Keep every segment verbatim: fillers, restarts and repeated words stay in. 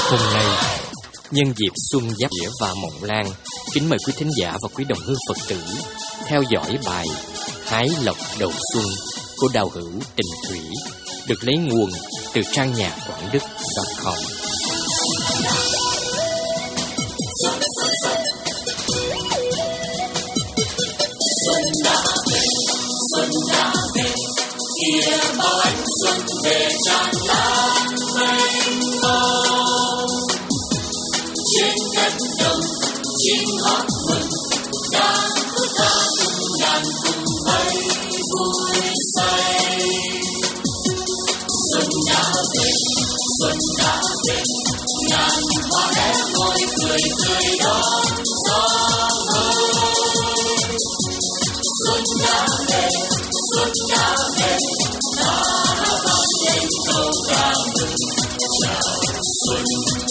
Hôm nay, nhân dịp Xuân Giáp Nghĩa và Mộng Lan, kính mời quý thính giả và quý đồng hương Phật tử theo dõi bài Hái Lộc Đầu Xuân của đạo hữu Tình Thủy, được lấy nguồn từ trang nhà quảng đức chấm com. Xuân đã về, xuân đã về, kia bao ánh xuân về tràn lan mênh mông. Trên cánh đồng chim hót mừng, đàn khúc ca cùng đàn cùng bay vui say. Xuân đã về, xuân đã về, ngàn hoa bé ngồi cười cười đón gió mới. Xuân đã về, xuân đã về, ta vang lên câu ca mừng chào xuân.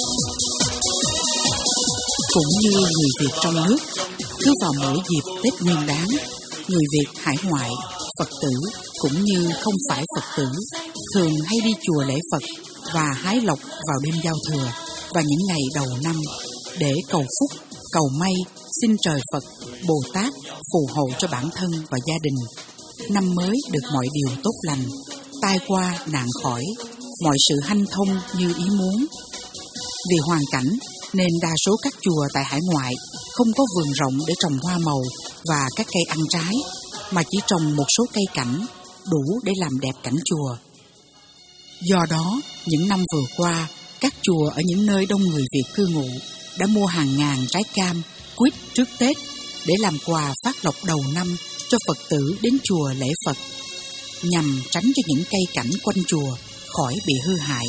Cũng như người Việt trong nước, cứ vào mỗi dịp Tết Nguyên Đán, người Việt hải ngoại, Phật tử cũng như không phải Phật tử thường hay đi chùa lễ Phật và hái lộc vào đêm giao thừa và những ngày đầu năm để cầu phúc, cầu may, xin trời Phật, Bồ Tát phù hộ cho bản thân và gia đình. Năm mới được mọi điều tốt lành, tai qua nạn khỏi, mọi sự hanh thông như ý muốn. Vì hoàn cảnh nên đa số các chùa tại hải ngoại không có vườn rộng để trồng hoa màu và các cây ăn trái, mà chỉ trồng một số cây cảnh đủ để làm đẹp cảnh chùa. Do đó, những năm vừa qua, các chùa ở những nơi đông người Việt cư ngụ đã mua hàng ngàn trái cam, quýt trước Tết để làm quà phát lộc đầu năm cho Phật tử đến chùa lễ Phật, nhằm tránh cho những cây cảnh quanh chùa khỏi bị hư hại.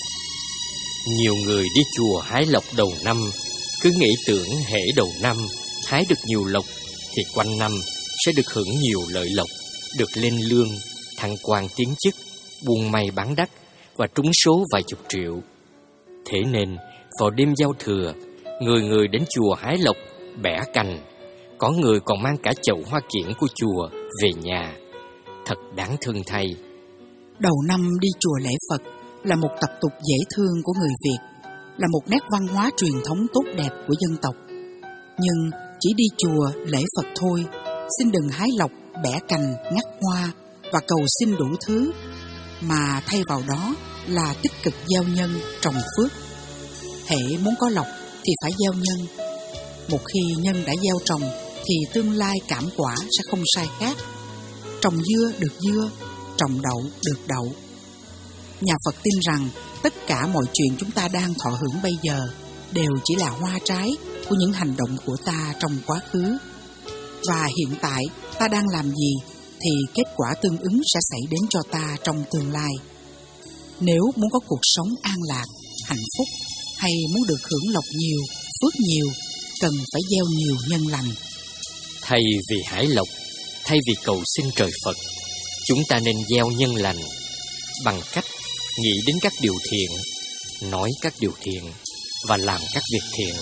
Nhiều người đi chùa hái lộc đầu năm cứ nghĩ tưởng hễ đầu năm hái được nhiều lộc thì quanh năm sẽ được hưởng nhiều lợi lộc, được lên lương, thăng quan tiến chức, buôn may bán đắt và trúng số vài chục triệu. Thế nên vào đêm giao thừa, người người đến chùa hái lộc, bẻ cành, có người còn mang cả chậu hoa kiểng của chùa về nhà. Thật đáng thương thay. Đầu năm đi chùa lễ Phật là một tập tục dễ thương của người Việt, là một nét văn hóa truyền thống tốt đẹp của dân tộc. Nhưng chỉ đi chùa lễ Phật thôi, xin đừng hái lộc, bẻ cành, ngắt hoa và cầu xin đủ thứ, mà thay vào đó là tích cực gieo nhân, trồng phước. Hễ muốn có lộc thì phải gieo nhân. Một khi nhân đã gieo trồng thì tương lai cảm quả sẽ không sai khác. Trồng dưa được dưa, trồng đậu được đậu. Nhà Phật tin rằng tất cả mọi chuyện chúng ta đang thọ hưởng bây giờ đều chỉ là hoa trái của những hành động của ta trong quá khứ. Và hiện tại ta đang làm gì thì kết quả tương ứng sẽ xảy đến cho ta trong tương lai. Nếu muốn có cuộc sống an lạc, hạnh phúc, hay muốn được hưởng lộc nhiều, phước nhiều, cần phải gieo nhiều nhân lành. Thay vì hái lộc, thay vì cầu xin trời Phật, chúng ta nên gieo nhân lành bằng cách nghĩ đến các điều thiện, nói các điều thiện và làm các việc thiện.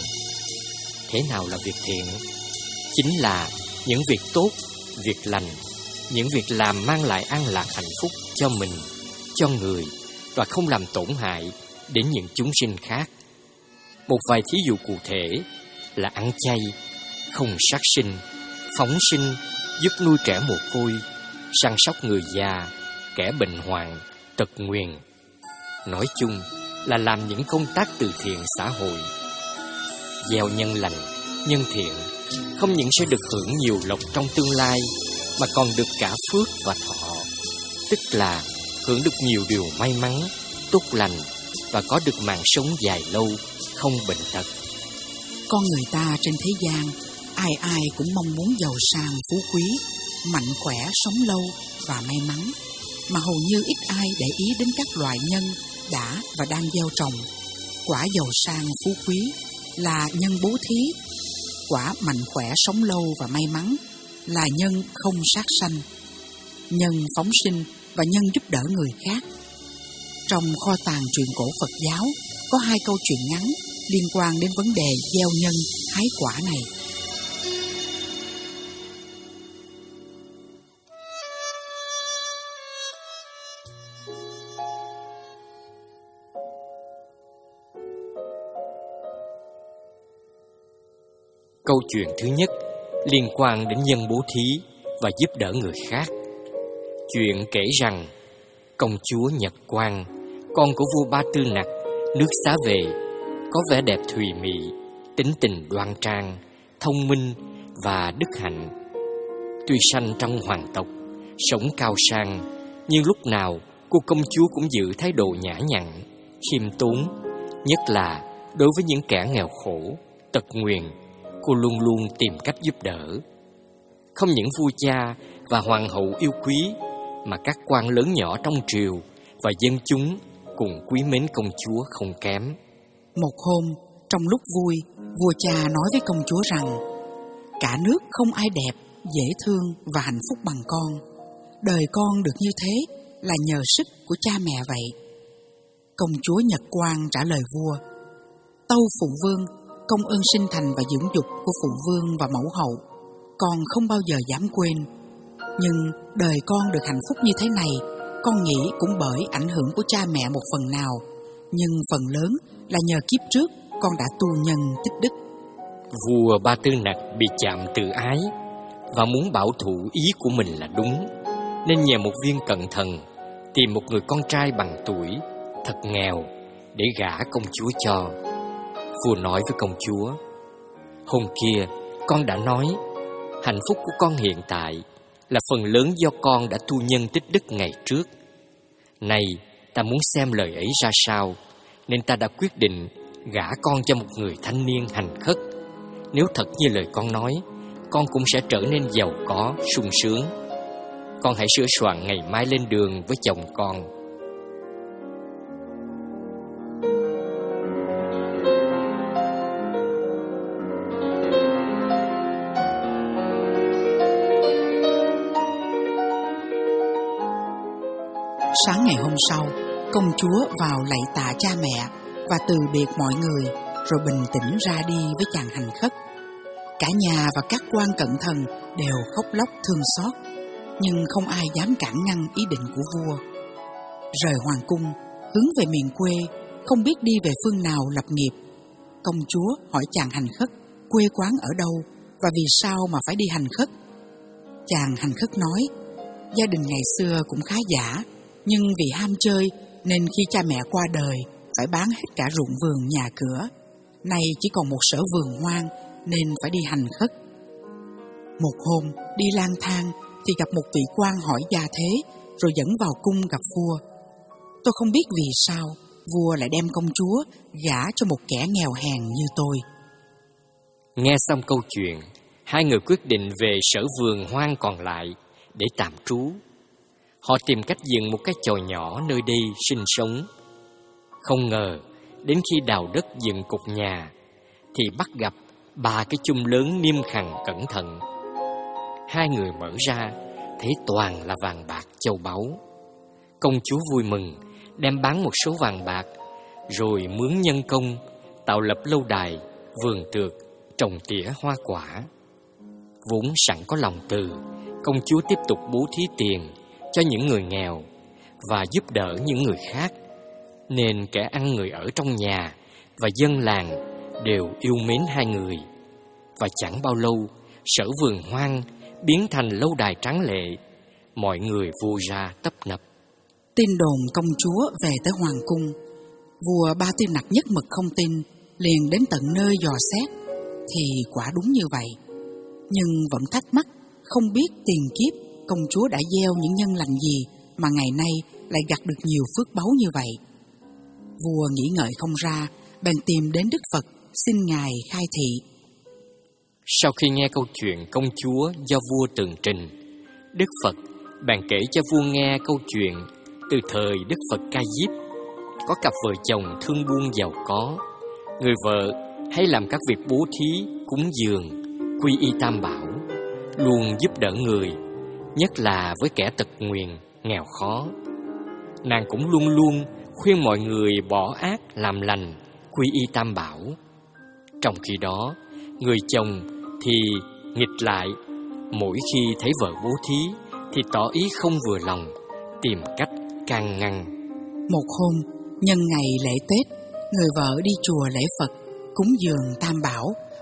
Thế nào là việc thiện? Chính là những việc tốt, việc lành, những việc làm mang lại an lạc hạnh phúc cho mình, cho người và không làm tổn hại đến những chúng sinh khác. Một vài thí dụ cụ thể là ăn chay, không sát sinh, phóng sinh, giúp nuôi trẻ mồ côi, săn sóc người già, kẻ bệnh hoạn, tật nguyền. Nói chung là làm những công tác từ thiện xã hội. Gieo nhân lành, nhân thiện không những sẽ được hưởng nhiều lộc trong tương lai, mà còn được cả phước và thọ, tức là hưởng được nhiều điều may mắn, tốt lành và có được mạng sống dài lâu, không bệnh tật. Con người ta trên thế gian, ai ai cũng mong muốn giàu sang phú quý, mạnh khỏe, sống lâu và may mắn, mà hầu như ít ai để ý đến các loại nhân đã và đang gieo trồng. Quả giàu sang phú quý là nhân bố thí, quả mạnh khỏe, sống lâu và may mắn là nhân không sát sanh, nhân phóng sinh và nhân giúp đỡ người khác. Trong kho tàng truyện cổ Phật giáo có hai câu chuyện ngắn liên quan đến vấn đề gieo nhân, hái quả này. Câu chuyện thứ nhất liên quan đến nhân bố thí và giúp đỡ người khác. Chuyện kể rằng công chúa Nhật Quang, con của vua Ba Tư Nặc, nước Xá Vệ, có vẻ đẹp thùy mị, tính tình đoan trang, thông minh và đức hạnh. Tuy sanh trong hoàng tộc, sống cao sang, nhưng lúc nào cô công chúa cũng giữ thái độ nhã nhặn, khiêm tốn, nhất là đối với những kẻ nghèo khổ, tật nguyền, cô luôn luôn tìm cách giúp đỡ. Không những vua cha và hoàng hậu yêu quý, mà các quan lớn nhỏ trong triều và dân chúng cùng quý mến công chúa không kém. Một hôm, trong lúc vui, vua cha nói với công chúa rằng cả nước không ai đẹp, dễ thương và hạnh phúc bằng con. Đời con được như thế là nhờ sức của cha mẹ vậy. Công chúa Nhật Quang trả lời vua: Tâu phụ vương, công ơn sinh thành và dưỡng dục của phụ vương và mẫu hậu con không bao giờ dám quên. Nhưng đời con được hạnh phúc như thế này, con nghĩ cũng bởi ảnh hưởng của cha mẹ một phần nào, nhưng phần lớn là nhờ kiếp trước con đã tu nhân tích đức. Vua Ba Tư Nặc bị chạm tự ái và muốn bảo thủ ý của mình là đúng, nên nhờ một viên cận thần tìm một người con trai bằng tuổi, thật nghèo, để gả công chúa cho. Vua nói với công chúa: Hôm kia con đã nói, hạnh phúc của con hiện tại là phần lớn do con đã tu nhân tích đức ngày trước. Nay ta muốn xem lời ấy ra sao, nên ta đã quyết định gả con cho một người thanh niên hành khất. Nếu thật như lời con nói, con cũng sẽ trở nên giàu có, sung sướng. Con hãy sửa soạn ngày mai lên đường với chồng con. Sáng ngày hôm sau, công chúa vào lạy tạ cha mẹ và từ biệt mọi người, rồi bình tĩnh ra đi với chàng hành khất. Cả nhà và các quan cận thần đều khóc lóc thương xót, nhưng không ai dám cản ngăn ý định của vua. Rời hoàng cung, hướng về miền quê, không biết đi về phương nào lập nghiệp. Công chúa hỏi chàng hành khất quê quán ở đâu và vì sao mà phải đi hành khất. Chàng hành khất nói: Gia đình ngày xưa cũng khá giả, nhưng vì ham chơi nên khi cha mẹ qua đời phải bán hết cả ruộng vườn nhà cửa. Nay chỉ còn một sở vườn hoang nên phải đi hành khất. Một hôm đi lang thang thì gặp một vị quan hỏi gia thế, rồi dẫn vào cung gặp vua. Tôi không biết vì sao vua lại đem công chúa gả cho một kẻ nghèo hèn như tôi. Nghe xong câu chuyện, hai người quyết định về sở vườn hoang còn lại để tạm trú. Họ tìm cách dựng một cái chòi nhỏ nơi đây sinh sống. Không ngờ, đến khi đào đất dựng cột nhà, thì bắt gặp ba cái chum lớn niêm khằng cẩn thận. Hai người mở ra, thấy toàn là vàng bạc châu báu. Công chúa vui mừng, đem bán một số vàng bạc, rồi mướn nhân công, tạo lập lâu đài, vườn tược, trồng tỉa hoa quả. Vốn sẵn có lòng từ, công chúa tiếp tục bố thí tiền cho những người nghèo và giúp đỡ những người khác, nên kẻ ăn người ở trong nhà và dân làng đều yêu mến hai người. Và chẳng bao lâu, sở vườn hoang biến thành lâu đài tráng lệ, mọi người vô ra tấp nập. Tin đồn công chúa về tới hoàng cung, vua Ba Tư Nặc nhất mực không tin, liền đến tận nơi dò xét, thì quả đúng như vậy. Nhưng vẫn thắc mắc, không biết tiền kiếp công chúa đã gieo những nhân lành gì mà ngày nay lại gặt được nhiều phước báu như vậy. Vua nghĩ ngợi không ra, bèn tìm đến Đức Phật xin ngài khai thị. Sau khi nghe câu chuyện công chúa do vua tường trình, Đức Phật bèn kể cho vua nghe câu chuyện từ thời Đức Phật Ca Diếp. Có cặp vợ chồng thương buôn giàu có, người vợ hay làm các việc bố thí, cúng dường, quy y tam bảo, luôn giúp đỡ người, nhất là với kẻ tật nguyền, nghèo khó. Nàng cũng luôn luôn khuyên mọi người bỏ ác làm lành, quy y tam bảo. Trong khi đó, người chồng thì nghịch lại, mỗi khi thấy vợ bố thí thì tỏ ý không vừa lòng, tìm cách can ngăn. Một hôm, nhân ngày lễ Tết, người vợ đi chùa lễ Phật, cúng dường tam bảo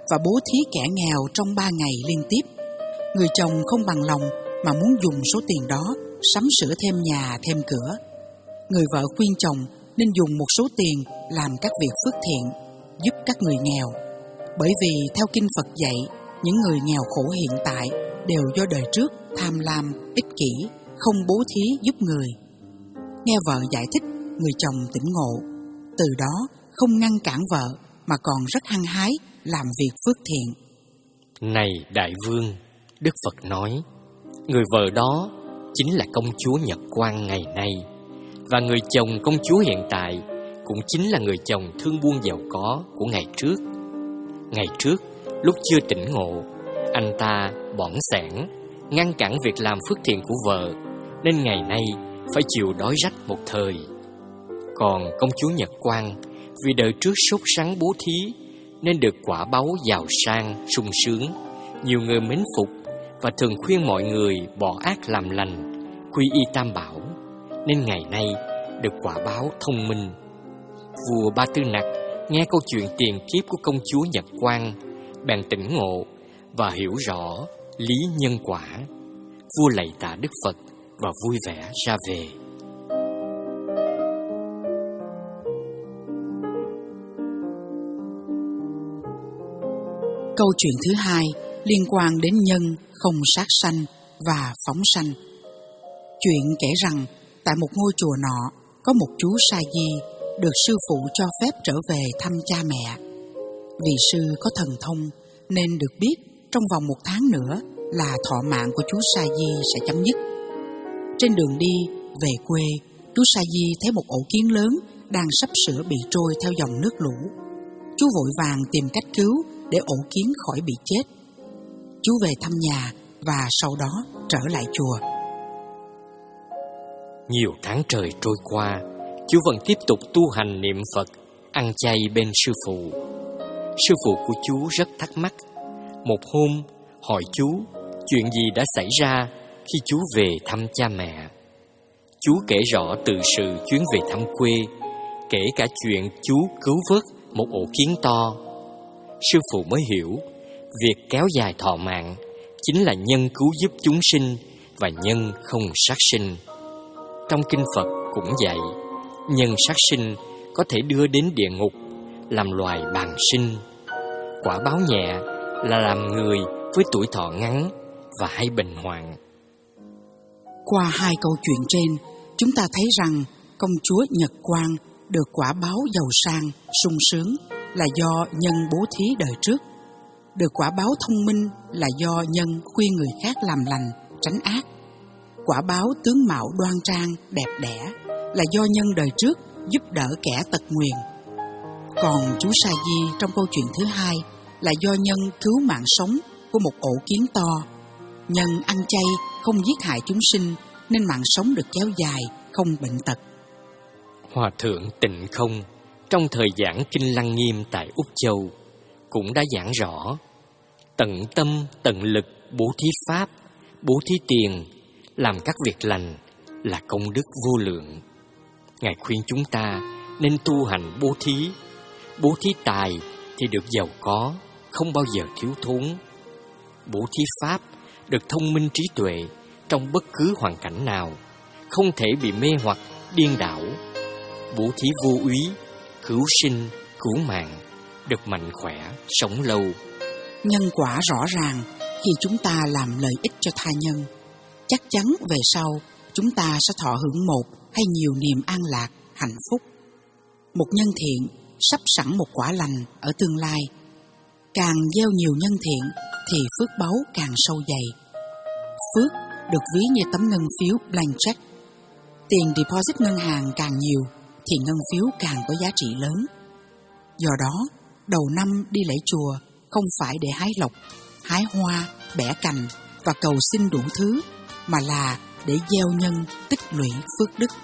và bố thí kẻ nghèo trong ba ngày liên tiếp. Người chồng không bằng lòng mà muốn dùng số tiền đó sắm sửa thêm nhà thêm cửa. Người vợ khuyên chồng nên dùng một số tiền làm các việc phước thiện, giúp các người nghèo. Bởi vì theo Kinh Phật dạy, những người nghèo khổ hiện tại đều do đời trước tham lam, ích kỷ, không bố thí giúp người. Nghe vợ giải thích, người chồng tỉnh ngộ. Từ đó không ngăn cản vợ mà còn rất hăng hái làm việc phước thiện. Này đại vương, Đức Phật nói, người vợ đó chính là công chúa Nhật Quang ngày nay, và người chồng công chúa hiện tại cũng chính là người chồng thương buôn giàu có của ngày trước. Ngày trước, lúc chưa tỉnh ngộ, anh ta bỏng sẻn, ngăn cản việc làm phước thiện của vợ, nên ngày nay phải chịu đói rách một thời. Còn công chúa Nhật Quang, vì đời trước sốt sắng bố thí, nên được quả báu giàu sang, sung sướng, nhiều người mến phục, và thường khuyên mọi người bỏ ác làm lành, quy y Tam Bảo, nên ngày nay được quả báo thông minh. Vua Ba Tư Nặc nghe câu chuyện tiền kiếp của công chúa Nhật Quang, bèn tỉnh ngộ và hiểu rõ lý nhân quả. Vua lạy tạ Đức Phật và vui vẻ ra về. Câu chuyện thứ hai liên quan đến nhân không sát sanh và phóng sanh. Chuyện kể rằng tại một ngôi chùa nọ có một chú sa di được sư phụ cho phép trở về thăm cha mẹ. Vì sư có thần thông nên được biết trong vòng một tháng nữa là thọ mạng của chú sa di sẽ chấm dứt. Trên đường đi về quê, chú sa di thấy một ổ kiến lớn đang sắp sửa bị trôi theo dòng nước lũ. Chú vội vàng tìm cách cứu để ổ kiến khỏi bị chết. Chú về thăm nhà và sau đó trở lại chùa. Nhiều tháng trời trôi qua, chú vẫn tiếp tục tu hành niệm Phật, ăn chay bên sư phụ. Sư phụ của chú rất thắc mắc. Một hôm hỏi chú chuyện gì đã xảy ra khi chú về thăm cha mẹ. Chú kể rõ từ sự chuyến về thăm quê, kể cả chuyện chú cứu vớt một ổ kiến to. Sư phụ mới hiểu, việc kéo dài thọ mạng chính là nhân cứu giúp chúng sinh và nhân không sát sinh. Trong Kinh Phật cũng dạy, nhân sát sinh có thể đưa đến địa ngục, làm loài bàng sinh. Quả báo nhẹ là làm người với tuổi thọ ngắn và hay bệnh hoạn. Qua hai câu chuyện trên, chúng ta thấy rằng công chúa Nhật Quang được quả báo giàu sang, sung sướng là do nhân bố thí đời trước. Được quả báo thông minh là do nhân khuyên người khác làm lành, tránh ác. Quả báo tướng mạo đoan trang, đẹp đẽ là do nhân đời trước giúp đỡ kẻ tật nguyền. Còn chú Sa Di trong câu chuyện thứ hai là do nhân cứu mạng sống của một ổ kiến to. Nhân ăn chay không giết hại chúng sinh nên mạng sống được kéo dài, không bệnh tật. Hòa thượng Tịnh Không trong thời giảng Kinh Lăng Nghiêm tại Úc Châu cũng đã giảng rõ: tận tâm tận lực bố thí pháp, bố thí tiền, làm các việc lành là công đức vô lượng. Ngài khuyên chúng ta nên tu hành bố thí. Bố thí tài thì được giàu có, không bao giờ thiếu thốn. Bố thí pháp được thông minh trí tuệ trong bất cứ hoàn cảnh nào, không thể bị mê hoặc, điên đảo. Bố thí vô úy, cứu sinh, cứu mạng, được mạnh khỏe, sống lâu. Nhân quả rõ ràng khi chúng ta làm lợi ích cho tha nhân. Chắc chắn về sau chúng ta sẽ thọ hưởng một hay nhiều niềm an lạc, hạnh phúc. Một nhân thiện sắp sẵn một quả lành ở tương lai. Càng gieo nhiều nhân thiện thì phước báu càng sâu dày. Phước được ví như tấm ngân phiếu blank check. Tiền deposit ngân hàng càng nhiều thì ngân phiếu càng có giá trị lớn. Do đó, đầu năm đi lễ chùa không phải để hái lộc, hái hoa, bẻ cành và cầu xin đủ thứ, mà là để gieo nhân tích lũy phước đức.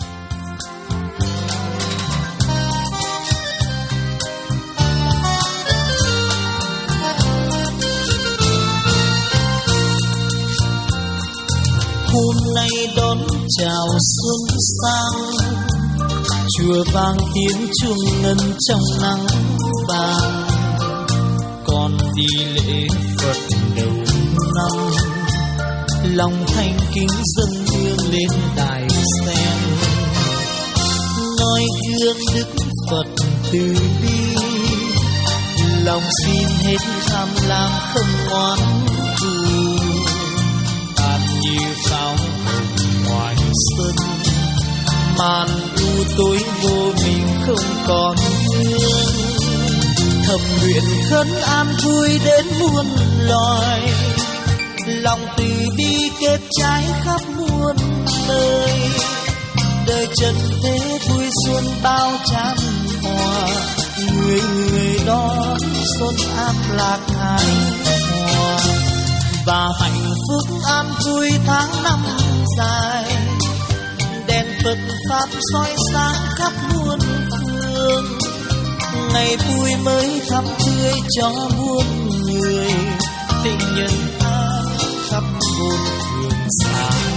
Hôm nay đón chào xuân sang, chùa vang tiếng chuông ngân trong nắng vàng. Còn đi lễ Phật đầu năm, lòng thành kính dâng hương lên đài sen, noi gương Đức Phật từ bi, lòng xin hết tham lam không oán thù, tàn như pháo hồng ngoài sân, màn u tối vô mình không còn hương, thầm nguyện khấn an vui đến muôn loài, lòng từ bi kết trái khắp muôn nơi, đời trần thế vui xuân bao tràn hòa, người người đón xuân an lạc hài hòa, và hạnh phúc an vui tháng năm dài, đèn Phật pháp soi sáng khắp muôn phương, ngày vui mới thắm tươi cho muôn người, tình nhân an khắp muôn phương sáng.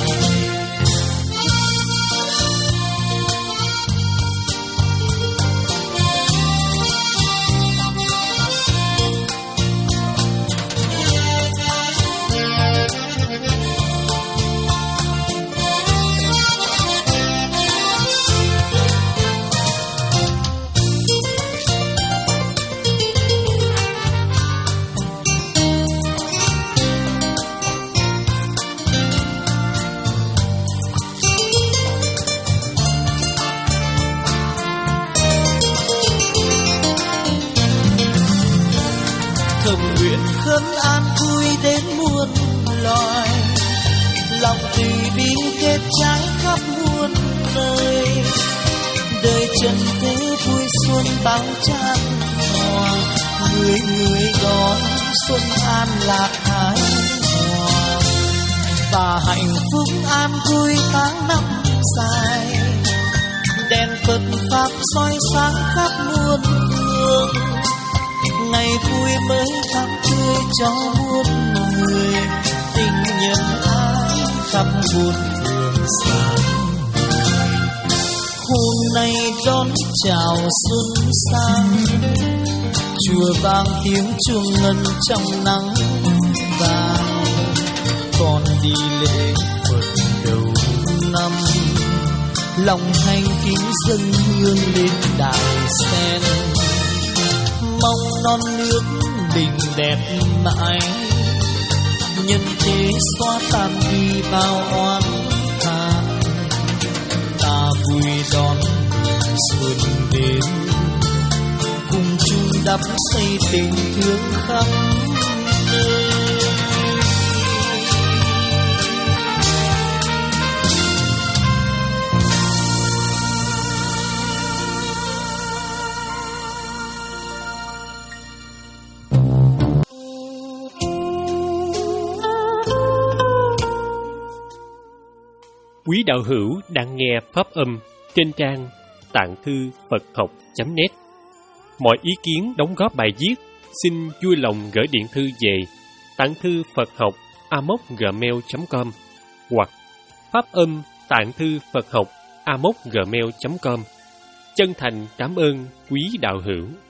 Thầm nguyện khấn an vui đến muôn loài, lòng từ bi kết trái khắp muôn nơi, đời trần thế vui xuân bao tràn hòa, người người đón xuân an lạc hài hòa, và hạnh phúc an vui tháng năm dài, đèn Phật pháp soi sáng khắp muôn phương, ngày vui mới thắm tươi cho muôn người, tình nhân ái khắp muôn phương sáng. Hôm nay đón chào xuân sang, chùa vang tiếng chuông ngân trong nắng vàng, con đi lễ Phật đầu năm, lòng thành kính dâng hương lên đài sen, mong non nước bình đẹp mãi, nhân thế xóa tan đi bao oán than, ta vui đón xuân đến, cùng chung đắp xây tình thương khắp nơi. Quý đạo hữu đang nghe pháp âm trên trang tạng thư Phật học chấm net. Mọi ý kiến đóng góp bài viết xin vui lòng gửi điện thư về tạng thư Phật học a m o c gmail chấm com hoặc pháp âm tạng thư Phật học a m o c gmail chấm com. Chân thành cảm ơn quý đạo hữu.